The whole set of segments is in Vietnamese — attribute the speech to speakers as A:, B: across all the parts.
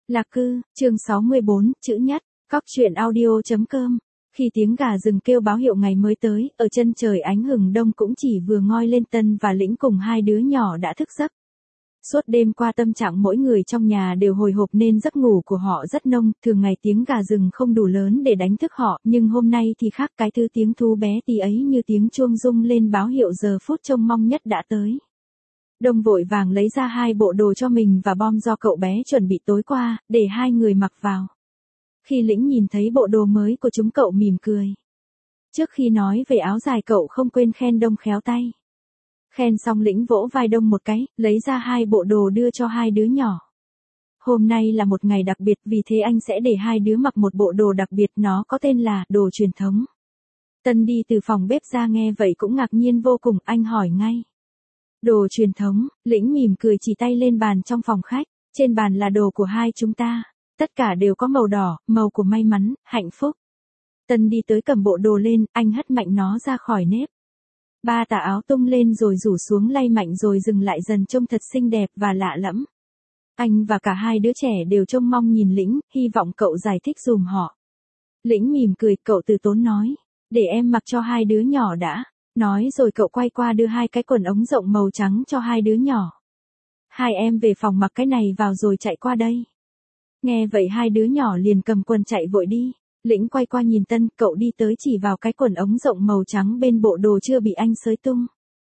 A: Lạc cư, chương 64, chữ nhất, cóc truyện audio.com. Khi tiếng gà rừng kêu báo hiệu ngày mới tới, ở chân trời ánh hừng đông cũng chỉ vừa ngoi lên, Tân và Lĩnh cùng hai đứa nhỏ đã thức giấc. Suốt đêm qua tâm trạng mỗi người trong nhà đều hồi hộp nên giấc ngủ của họ rất nông, thường ngày tiếng gà rừng không đủ lớn để đánh thức họ, nhưng hôm nay thì khác, cái thứ tiếng thú bé tí ấy như tiếng chuông rung lên báo hiệu giờ phút trông mong nhất đã tới. Đông vội vàng lấy ra hai bộ đồ cho mình và Bom do cậu bé chuẩn bị tối qua, để hai người mặc vào. Khi Lĩnh nhìn thấy bộ đồ mới của chúng, cậu mỉm cười. Trước khi nói về áo dài, cậu không quên khen Đông khéo tay. Khen xong, Lĩnh vỗ vai Đông một cái, lấy ra hai bộ đồ đưa cho hai đứa nhỏ. Hôm nay là một ngày đặc biệt, vì thế anh sẽ để hai đứa mặc một bộ đồ đặc biệt, nó có tên là đồ truyền thống. Tân đi từ phòng bếp ra nghe vậy cũng ngạc nhiên vô cùng, anh hỏi ngay. Đồ truyền thống, Lĩnh mỉm cười chỉ tay lên bàn trong phòng khách, trên bàn là đồ của hai chúng ta, tất cả đều có màu đỏ, màu của may mắn, hạnh phúc. Tân đi tới cầm bộ đồ lên, anh hất mạnh nó ra khỏi nếp. Ba tà áo tung lên rồi rủ xuống lay mạnh rồi dừng lại dần, trông thật xinh đẹp và lạ lẫm. Anh và cả hai đứa trẻ đều trông mong nhìn Lĩnh, hy vọng cậu giải thích dùm họ. Lĩnh mỉm cười, cậu từ tốn nói, để em mặc cho hai đứa nhỏ đã. Nói rồi cậu quay qua đưa hai cái quần ống rộng màu trắng cho hai đứa nhỏ. Hai em về phòng mặc cái này vào rồi chạy qua đây. Nghe vậy hai đứa nhỏ liền cầm quần chạy vội đi. Lĩnh quay qua nhìn Tân, cậu đi tới chỉ vào cái quần ống rộng màu trắng bên bộ đồ chưa bị anh xới tung.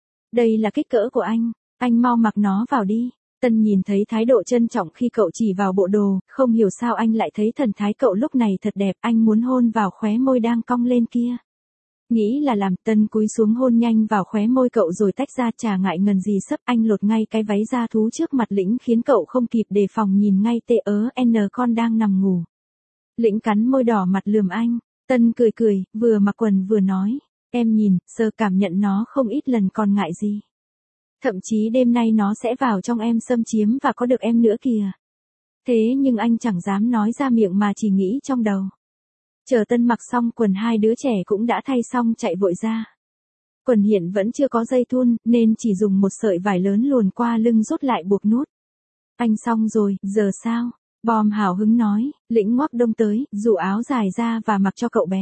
A: Đây là kích cỡ của anh mau mặc nó vào đi. Tân nhìn thấy thái độ trân trọng khi cậu chỉ vào bộ đồ, không hiểu sao anh lại thấy thần thái cậu lúc này thật đẹp, anh muốn hôn vào khóe môi đang cong lên kia. Nghĩ là làm, Tân cúi xuống hôn nhanh vào khóe môi cậu rồi tách ra, chả ngại ngần gì sấp, anh lột ngay cái váy da thú trước mặt Lĩnh khiến cậu không kịp đề phòng nhìn ngay con đang nằm ngủ. Lĩnh cắn môi đỏ mặt lườm anh, Tân cười cười, vừa mặc quần vừa nói, em nhìn, sơ cảm nhận nó không ít lần còn ngại gì. Thậm chí đêm nay nó sẽ vào trong em xâm chiếm và có được em nữa kìa. Thế nhưng anh chẳng dám nói ra miệng mà chỉ nghĩ trong đầu. Chờ Tân mặc xong quần, hai đứa trẻ cũng đã thay xong chạy vội ra. Quần hiện vẫn chưa có dây thun, nên chỉ dùng một sợi vải lớn luồn qua lưng rút lại buộc nút. Anh xong rồi, giờ sao? Bom hào hứng nói. Lĩnh ngoắc Đông tới, rủ áo dài ra và mặc cho cậu bé.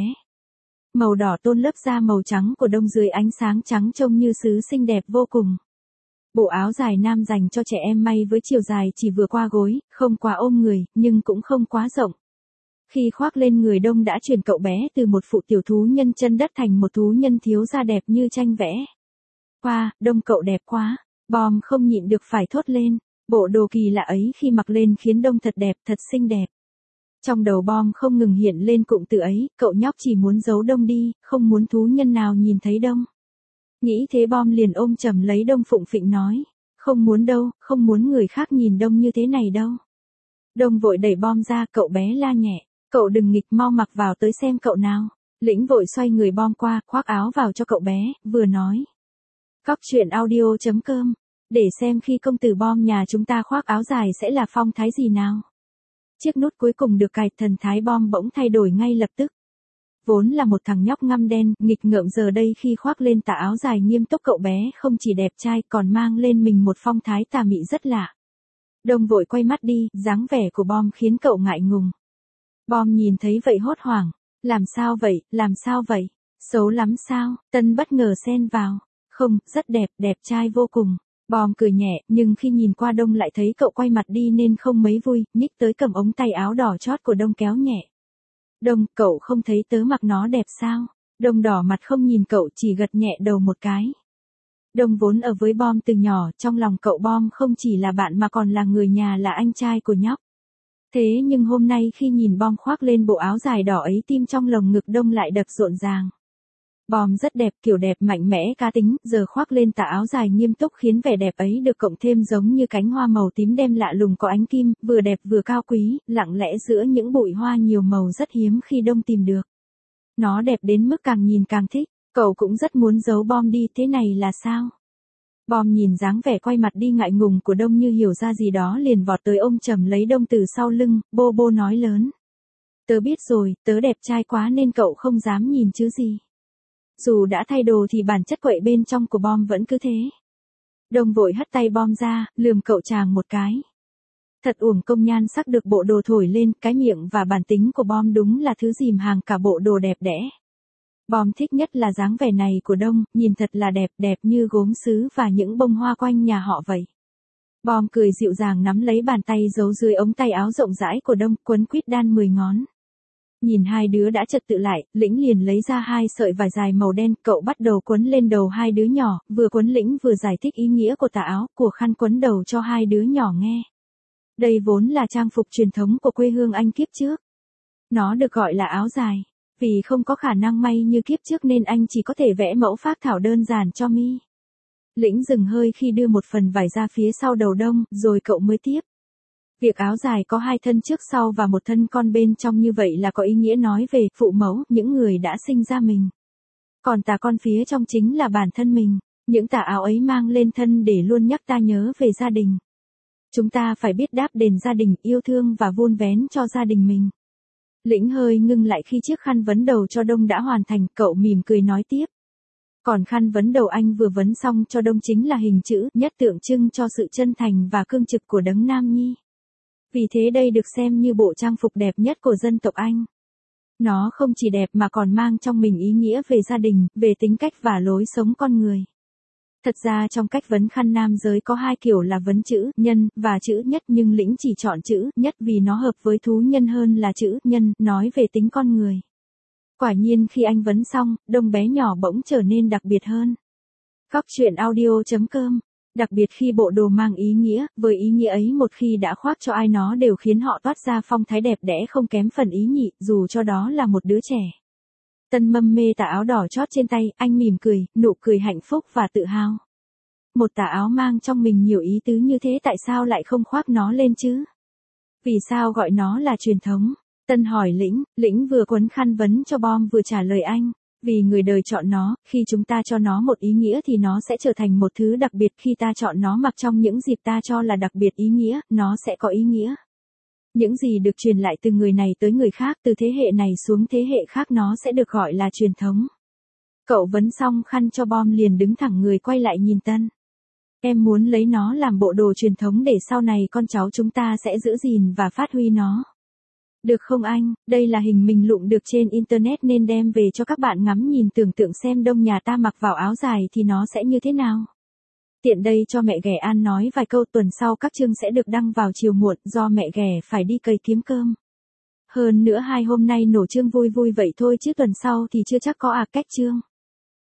A: Màu đỏ tôn lớp da màu trắng của Đông dưới ánh sáng trắng trông như sứ xinh đẹp vô cùng. Bộ áo dài nam dành cho trẻ em may với chiều dài chỉ vừa qua gối, không quá ôm người, nhưng cũng không quá rộng. Khi khoác lên người Đông đã chuyển cậu bé từ một phụ tiểu thú nhân chân đất thành một thú nhân thiếu da đẹp như tranh vẽ. Wow, Đông cậu đẹp quá. Bom không nhịn được phải thốt lên. Bộ đồ kỳ lạ ấy khi mặc lên khiến Đông thật đẹp, thật xinh đẹp. Trong đầu Bom không ngừng hiện lên cụm từ ấy, cậu nhóc chỉ muốn giấu Đông đi, không muốn thú nhân nào nhìn thấy Đông. Nghĩ thế Bom liền ôm chầm lấy Đông phụng phịnh nói, không muốn đâu, không muốn người khác nhìn Đông như thế này đâu. Đông vội đẩy Bom ra, cậu bé la nhẹ, cậu đừng nghịch, mau mặc vào tới xem cậu nào. Lĩnh vội xoay người Bom qua, khoác áo vào cho cậu bé, vừa nói. Cóc truyện audio.com, để xem khi công tử Bom nhà chúng ta khoác áo dài sẽ là phong thái gì nào. Chiếc nút cuối cùng được cài, thần thái Bom bỗng thay đổi ngay lập tức. Vốn là một thằng nhóc ngăm đen, nghịch ngợm, giờ đây khi khoác lên tà áo dài nghiêm túc, cậu bé không chỉ đẹp trai còn mang lên mình một phong thái tà mị rất lạ. Đông vội quay mắt đi, dáng vẻ của Bom khiến cậu ngại ngùng. Bom nhìn thấy vậy hốt hoảng, làm sao vậy, xấu lắm sao? Tân bất ngờ xen vào, không, rất đẹp, đẹp trai vô cùng. Bom cười nhẹ, nhưng khi nhìn qua Đông lại thấy cậu quay mặt đi nên không mấy vui, nhích tới cầm ống tay áo đỏ chót của Đông kéo nhẹ. Đông, cậu không thấy tớ mặc nó đẹp sao? Đông đỏ mặt không nhìn cậu, chỉ gật nhẹ đầu một cái. Đông vốn ở với Bom từ nhỏ, trong lòng cậu Bom không chỉ là bạn mà còn là người nhà, là anh trai của nhóc. Thế nhưng hôm nay khi nhìn Bom khoác lên bộ áo dài đỏ ấy, tim trong lồng ngực Đông lại đập rộn ràng. Bom rất đẹp, kiểu đẹp mạnh mẽ cá tính, giờ khoác lên tà áo dài nghiêm túc khiến vẻ đẹp ấy được cộng thêm giống như cánh hoa màu tím đen lạ lùng có ánh kim, vừa đẹp vừa cao quý, lặng lẽ giữa những bụi hoa nhiều màu rất hiếm khi Đông tìm được. Nó đẹp đến mức càng nhìn càng thích, cậu cũng rất muốn giấu Bom đi, thế này là sao? Bom nhìn dáng vẻ quay mặt đi ngại ngùng của Đông như hiểu ra gì đó liền vọt tới ôm chầm lấy Đông từ sau lưng, bô bô nói lớn. Tớ biết rồi, tớ đẹp trai quá nên cậu không dám nhìn chứ gì. Dù đã thay đồ thì bản chất quậy bên trong của Bom vẫn cứ thế. Đông vội hất tay Bom ra, lườm cậu chàng một cái. Thật uổng công nhan sắc được bộ đồ thổi lên, cái miệng và bản tính của Bom đúng là thứ dìm hàng cả bộ đồ đẹp đẽ. Bom thích nhất là dáng vẻ này của Đông, nhìn thật là đẹp, đẹp như gốm sứ và những bông hoa quanh nhà họ vậy. Bom cười dịu dàng nắm lấy bàn tay giấu dưới ống tay áo rộng rãi của Đông, quấn quýt đan 10 ngón. Nhìn hai đứa đã trật tự lại, Lĩnh liền lấy ra 2 sợi vải dài màu đen, cậu bắt đầu quấn lên đầu hai đứa nhỏ, vừa quấn Lĩnh vừa giải thích ý nghĩa của tà áo, của khăn quấn đầu cho hai đứa nhỏ nghe. Đây vốn là trang phục truyền thống của quê hương anh kiếp trước. Nó được gọi là áo dài. Vì không có khả năng may như kiếp trước nên anh chỉ có thể vẽ mẫu phác thảo đơn giản cho mi. Lĩnh dừng hơi khi đưa một phần vải ra phía sau đầu Đông, rồi cậu mới tiếp. Việc áo dài có 2 thân trước sau và một thân con bên trong như vậy là có ý nghĩa nói về phụ mẫu, những người đã sinh ra mình. Còn tà con phía trong chính là bản thân mình. Những tà áo ấy mang lên thân để luôn nhắc ta nhớ về gia đình. Chúng ta phải biết đáp đền gia đình, yêu thương và vun vén cho gia đình mình. Lĩnh hơi ngưng lại khi chiếc khăn vấn đầu cho Đông đã hoàn thành, cậu mỉm cười nói tiếp. Còn khăn vấn đầu anh vừa vấn xong cho Đông chính là hình chữ nhất tượng trưng cho sự chân thành và cương trực của đấng Nam Nhi. Vì thế đây được xem như bộ trang phục đẹp nhất của dân tộc Anh. Nó không chỉ đẹp mà còn mang trong mình ý nghĩa về gia đình, về tính cách và lối sống con người. Thật ra trong cách vấn khăn nam giới có 2 kiểu là vấn chữ nhân và chữ nhất, nhưng Lĩnh chỉ chọn chữ nhất vì nó hợp với thú nhân hơn là chữ nhân, nói về tính con người. Quả nhiên khi anh vấn xong, Đông bé nhỏ bỗng trở nên đặc biệt hơn. Góc truyện audio.com. Đặc biệt khi bộ đồ mang ý nghĩa, với ý nghĩa ấy một khi đã khoác cho ai nó đều khiến họ toát ra phong thái đẹp đẽ không kém phần ý nhị, dù cho đó là một đứa trẻ. Tân mâm mê tà áo đỏ chót trên tay, anh mỉm cười, nụ cười hạnh phúc và tự hào. Một tà áo mang trong mình nhiều ý tứ như thế tại sao lại không khoác nó lên chứ? Vì sao gọi nó là truyền thống? Tân hỏi Lĩnh, Lĩnh vừa quấn khăn vấn cho Bom vừa trả lời anh. Vì người đời chọn nó, khi chúng ta cho nó một ý nghĩa thì nó sẽ trở thành một thứ đặc biệt, khi ta chọn nó mặc trong những dịp ta cho là đặc biệt ý nghĩa, nó sẽ có ý nghĩa. Những gì được truyền lại từ người này tới người khác, từ thế hệ này xuống thế hệ khác nó sẽ được gọi là truyền thống. Cậu vấn xong khăn cho Bom liền đứng thẳng người quay lại nhìn Tân. Em muốn lấy nó làm bộ đồ truyền thống để sau này con cháu chúng ta sẽ giữ gìn và phát huy nó. Được không anh? Đây là hình mình lụm được trên internet nên đem về cho các bạn ngắm nhìn, tưởng tượng xem Đông nhà ta mặc vào áo dài thì nó sẽ như thế nào. Tiện đây cho mẹ ghẻ An nói vài câu, tuần sau các chương sẽ được đăng vào chiều muộn do mẹ ghẻ phải đi cày kiếm cơm. Hơn nữa 2 hôm nay nổ chương vui vui vậy thôi chứ tuần sau thì chưa chắc có cách chương.